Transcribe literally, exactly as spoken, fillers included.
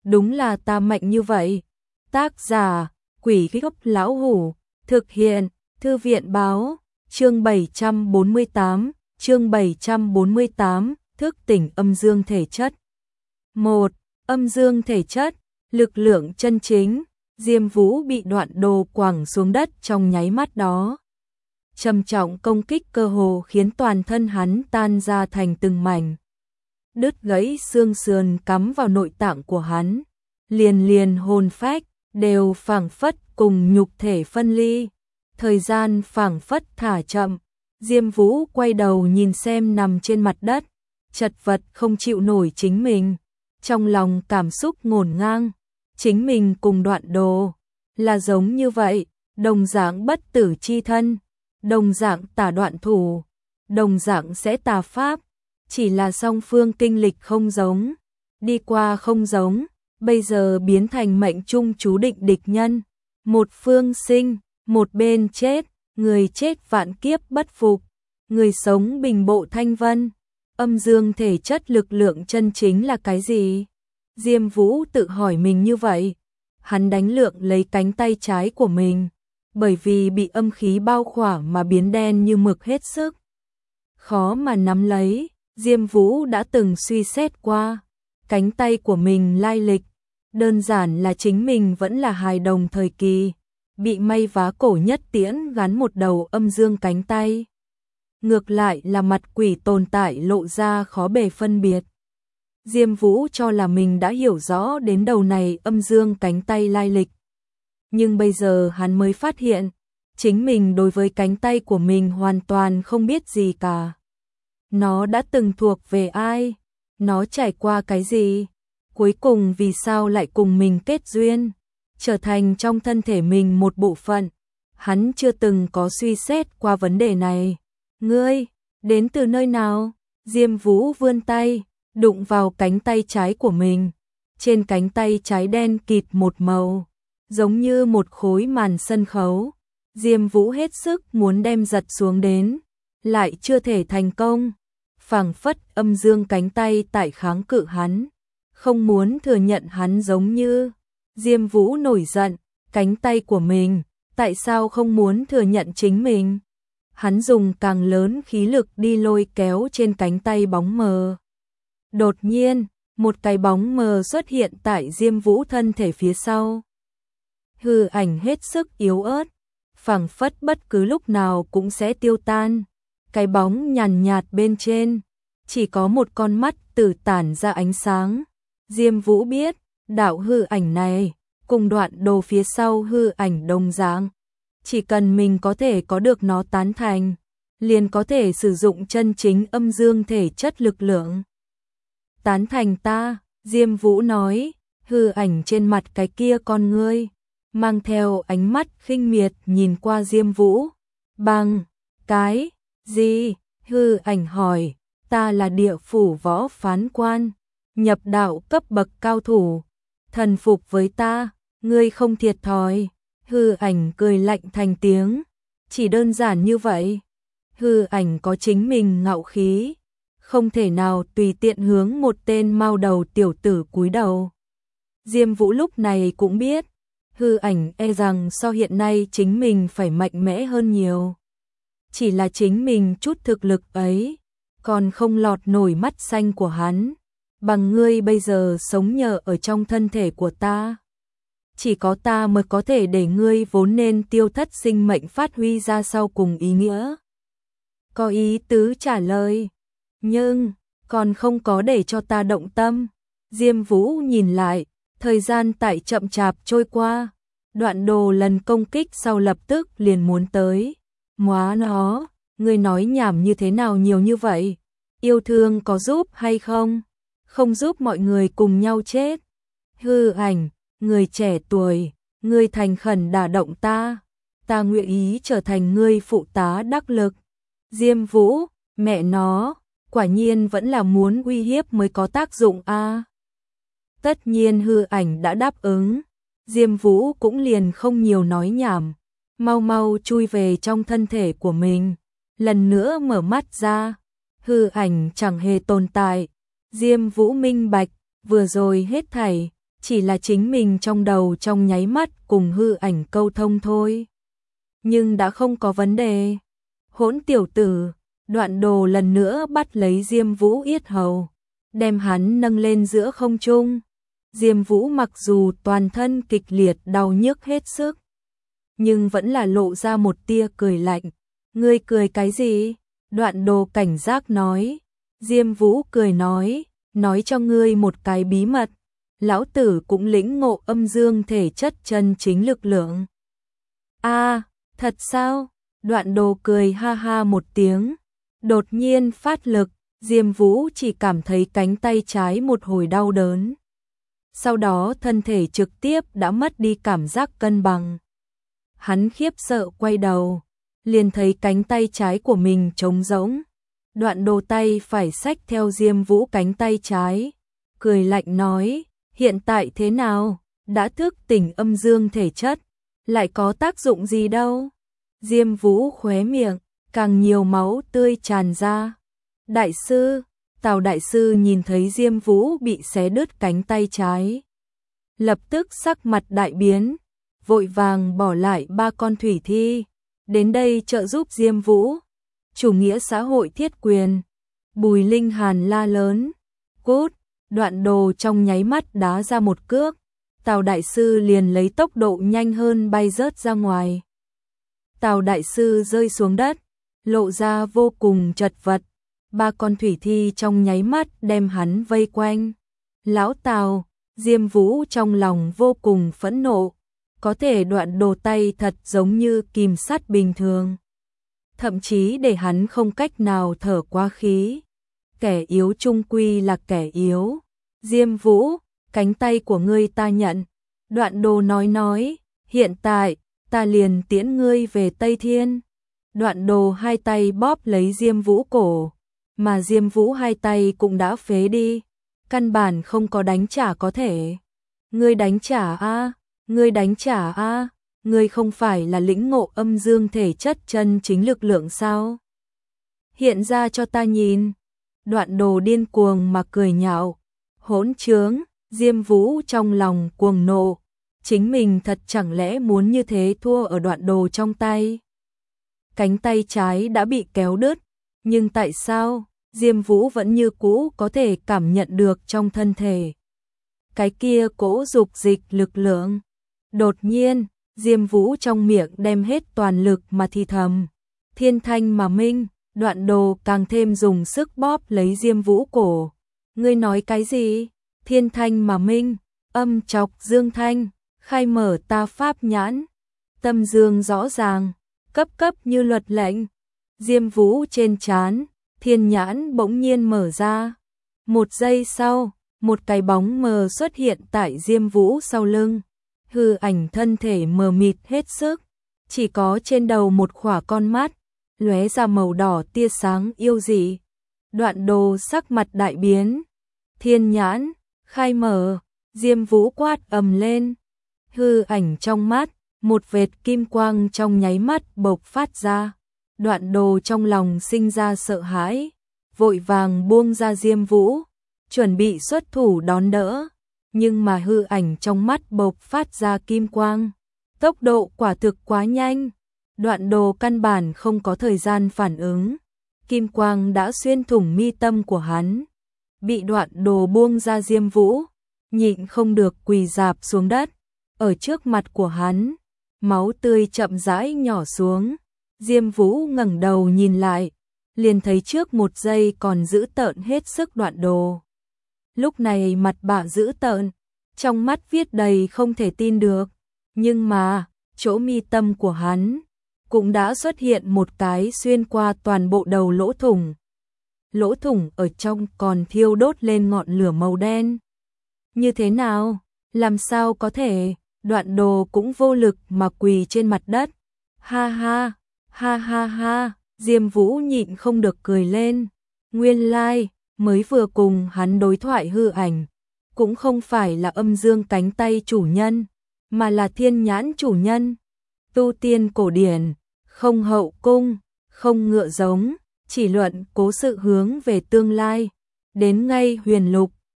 đúng là ta mạnh như vậy. Tác giả, Quỷ Gốc Lão Hủ, thực hiện, Thư viện Báo, chương bảy trăm bốn mươi tám, chương bảy trăm bốn mươi tám, thức tỉnh âm dương thể chất. một. Âm dương thể chất, lực lượng chân chính. Diêm Vũ bị Đoạn Đồ quẳng xuống đất trong nháy mắt đó. Trầm trọng công kích cơ hồ khiến toàn thân hắn tan ra thành từng mảnh. Đứt gãy xương sườn cắm vào nội tạng của hắn, liền liền hồn phách đều phảng phất cùng nhục thể phân ly. Thời gian phảng phất thả chậm, Diêm Vũ quay đầu nhìn xem nằm trên mặt đất, chật vật không chịu nổi chính mình, trong lòng cảm xúc ngổn ngang. Chính mình cùng Đoạn Đồ là giống như vậy, đồng dạng bất tử chi thân, đồng dạng tả đoạn thủ, đồng dạng sẽ tà pháp, chỉ là song phương kinh lịch không giống, đi qua không giống, bây giờ biến thành mệnh chung chú định địch nhân, một phương sinh, một bên chết, người chết vạn kiếp bất phục, người sống bình bộ thanh vân. Âm dương thể chất lực lượng chân chính là cái gì? Diêm Vũ tự hỏi mình như vậy. Hắn đánh lượng lấy cánh tay trái của mình, bởi vì bị âm khí bao khỏa mà biến đen như mực hết sức. Khó mà nắm lấy, Diêm Vũ đã từng suy xét qua. Cánh tay của mình lai lịch, đơn giản là chính mình vẫn là hài đồng thời kỳ, bị may vá cổ nhất tiễn gắn một đầu âm dương cánh tay. Ngược lại là mặt quỷ tồn tại lộ ra khó bề phân biệt. Diêm Vũ cho là mình đã hiểu rõ đến đầu này âm dương cánh tay lai lịch. Nhưng bây giờ hắn mới phát hiện, chính mình đối với cánh tay của mình hoàn toàn không biết gì cả. Nó đã từng thuộc về ai? Nó trải qua cái gì? Cuối cùng vì sao lại cùng mình kết duyên? Trở thành trong thân thể mình một bộ phận. Hắn chưa từng có suy xét qua vấn đề này. Ngươi, đến từ nơi nào? Diêm Vũ vươn tay, đụng vào cánh tay trái của mình. Trên cánh tay trái đen kịt một màu, giống như một khối màn sân khấu. Diêm Vũ hết sức muốn đem giật xuống đến, lại chưa thể thành công. Phảng phất âm dương cánh tay tại kháng cự hắn, không muốn thừa nhận hắn giống như. Diêm Vũ nổi giận, cánh tay của mình, tại sao không muốn thừa nhận chính mình? Hắn dùng càng lớn khí lực đi lôi kéo trên cánh tay bóng mờ. Đột nhiên, một cái bóng mờ xuất hiện tại Diêm Vũ thân thể phía sau. Hư ảnh hết sức yếu ớt, phảng phất bất cứ lúc nào cũng sẽ tiêu tan. Cái bóng nhàn nhạt bên trên, chỉ có một con mắt tử tản ra ánh sáng. Diêm Vũ biết, đạo hư ảnh này, cùng Đoạn Đồ phía sau hư ảnh đồng dạng. Chỉ cần mình có thể có được nó tán thành, liền có thể sử dụng chân chính âm dương thể chất lực lượng. Tán thành ta, Diêm Vũ nói, hư ảnh trên mặt cái kia con ngươi, mang theo ánh mắt khinh miệt nhìn qua Diêm Vũ. Bằng, cái, gì? Hư ảnh hỏi, ta là địa phủ võ phán quan, nhập đạo cấp bậc cao thủ, thần phục với ta, ngươi không thiệt thòi. Hư ảnh cười lạnh thành tiếng, chỉ đơn giản như vậy. Hư ảnh có chính mình ngạo khí, không thể nào tùy tiện hướng một tên mao đầu tiểu tử cúi đầu. Diêm Vũ lúc này cũng biết, hư ảnh e rằng so hiện nay chính mình phải mạnh mẽ hơn nhiều. Chỉ là chính mình chút thực lực ấy, còn không lọt nổi mắt xanh của hắn. Bằng ngươi bây giờ sống nhờ ở trong thân thể của ta. Chỉ có ta mới có thể để ngươi vốn nên tiêu thất sinh mệnh phát huy ra sau cùng ý nghĩa. Có ý tứ trả lời, nhưng còn không có để cho ta động tâm. Diêm Vũ nhìn lại, thời gian tại chậm chạp trôi qua. Đoạn Đồ lần công kích sau lập tức liền muốn tới. Móa nó, ngươi nói nhảm như thế nào nhiều như vậy? Yêu thương có giúp hay không? Không giúp mọi người cùng nhau chết. Hư ảnh, người trẻ tuổi, ngươi thành khẩn đả động ta, ta nguyện ý trở thành ngươi phụ tá đắc lực. Diêm Vũ, mẹ nó, quả nhiên vẫn là muốn uy hiếp mới có tác dụng a. À. Tất nhiên hư ảnh đã đáp ứng, Diêm Vũ cũng liền không nhiều nói nhảm, mau mau chui về trong thân thể của mình, lần nữa mở mắt ra, hư ảnh chẳng hề tồn tại. Diêm Vũ minh bạch, vừa rồi hết thảy chỉ là chính mình trong đầu trong nháy mắt cùng hư ảnh câu thông thôi. Nhưng đã không có vấn đề. Hỗn tiểu tử, Đoạn Đồ lần nữa bắt lấy Diêm Vũ yết hầu, đem hắn nâng lên giữa không trung. Diêm Vũ mặc dù toàn thân kịch liệt đau nhức hết sức, nhưng vẫn là lộ ra một tia cười lạnh. Ngươi cười cái gì? Đoạn Đồ cảnh giác nói. Diêm Vũ cười nói, nói cho ngươi một cái bí mật. Lão tử cũng lĩnh ngộ âm dương thể chất chân chính lực lượng. A, à, thật sao? Đoạn Đồ cười ha ha một tiếng, đột nhiên phát lực, Diêm Vũ chỉ cảm thấy cánh tay trái một hồi đau đớn. Sau đó thân thể trực tiếp đã mất đi cảm giác cân bằng. Hắn khiếp sợ quay đầu, liền thấy cánh tay trái của mình trống rỗng. Đoạn Đồ tay phải xách theo Diêm Vũ cánh tay trái, cười lạnh nói, hiện tại thế nào, đã thức tỉnh âm dương thể chất, lại có tác dụng gì đâu. Diêm Vũ khóe miệng, càng nhiều máu tươi tràn ra. Đại sư, Tào đại sư nhìn thấy Diêm Vũ bị xé đứt cánh tay trái, lập tức sắc mặt đại biến, vội vàng bỏ lại ba con thủy thi, đến đây trợ giúp Diêm Vũ. Chủ nghĩa xã hội thiết quyền. Bùi Linh Hàn la lớn, cút. Đoạn Đồ trong nháy mắt đá ra một cước, Tào đại sư liền lấy tốc độ nhanh hơn bay rớt ra ngoài. Tào đại sư rơi xuống đất, lộ ra vô cùng chật vật. Ba con thủy thi trong nháy mắt đem hắn vây quanh. Lão Tào, Diêm Vũ trong lòng vô cùng phẫn nộ, có thể Đoạn Đồ tay thật giống như kìm sắt bình thường, thậm chí để hắn không cách nào thở qua khí. Kẻ yếu chung quy là kẻ yếu. Diêm Vũ, cánh tay của ngươi ta nhận. Đoạn Đồ nói nói, hiện tại, ta liền tiễn ngươi về Tây Thiên. Đoạn Đồ hai tay bóp lấy Diêm Vũ cổ, mà Diêm Vũ hai tay cũng đã phế đi, căn bản không có đánh trả có thể. Ngươi đánh trả a, ngươi đánh trả a, ngươi không phải là lĩnh ngộ âm dương thể chất chân chính lực lượng sao? Hiện ra cho ta nhìn. Đoạn Đồ điên cuồng mà cười nhạo, hỗn trướng. Diêm Vũ trong lòng cuồng nộ, chính mình thật chẳng lẽ muốn như thế thua ở Đoạn Đồ trong tay. Cánh tay trái đã bị kéo đứt, nhưng tại sao Diêm Vũ vẫn như cũ có thể cảm nhận được trong thân thể cái kia cỗ dục dịch lực lượng. Đột nhiên, Diêm Vũ trong miệng đem hết toàn lực mà thì thầm, thiên thanh mà minh. Đoạn Đồ càng thêm dùng sức bóp lấy Diêm Vũ cổ. Ngươi nói cái gì? Thiên thanh mà minh, âm chọc dương thanh, khai mở ta pháp nhãn. Tâm dương rõ ràng, cấp cấp như luật lệnh. Diêm Vũ trên trán, thiên nhãn bỗng nhiên mở ra. Một giây sau, một cái bóng mờ xuất hiện tại Diêm Vũ sau lưng. Hư ảnh thân thể mờ mịt hết sức, chỉ có trên đầu một khỏa con mắt lóe ra màu đỏ tia sáng yêu dị. Đoạn Đồ sắc mặt đại biến. Thiên nhãn, khai mở. Diêm Vũ quát ầm lên. Hư ảnh trong mắt, một vệt kim quang trong nháy mắt bộc phát ra. Đoạn Đồ trong lòng sinh ra sợ hãi, vội vàng buông ra Diêm Vũ, chuẩn bị xuất thủ đón đỡ. Nhưng mà hư ảnh trong mắt bộc phát ra kim quang, tốc độ quả thực quá nhanh. Đoạn Đồ căn bản không có thời gian phản ứng, kim quang đã xuyên thủng mi tâm của hắn. Bị Đoạn Đồ buông ra Diêm Vũ, nhịn không được quỳ rạp xuống đất. Ở trước mặt của hắn, máu tươi chậm rãi nhỏ xuống. Diêm Vũ ngẩng đầu nhìn lại, liền thấy trước một giây còn giữ tợn hết sức Đoạn Đồ. Lúc này mặt bạ dữ tợn, trong mắt viết đầy không thể tin được. Nhưng mà, chỗ mi tâm của hắn cũng đã xuất hiện một cái xuyên qua toàn bộ đầu lỗ thủng. Lỗ thủng ở trong còn thiêu đốt lên ngọn lửa màu đen. Như thế nào? Làm sao có thể? Đoạn Đồ cũng vô lực mà quỳ trên mặt đất. Ha ha, ha ha ha, Diêm Vũ nhịn không được cười lên. Nguyên lai, like, mới vừa cùng hắn đối thoại hư ảnh, cũng không phải là âm dương cánh tay chủ nhân, mà là thiên nhãn chủ nhân. Tu tiên cổ điển, không hậu cung, không ngựa giống, chỉ luận cố sự hướng về tương lai. Đến ngay huyền lục,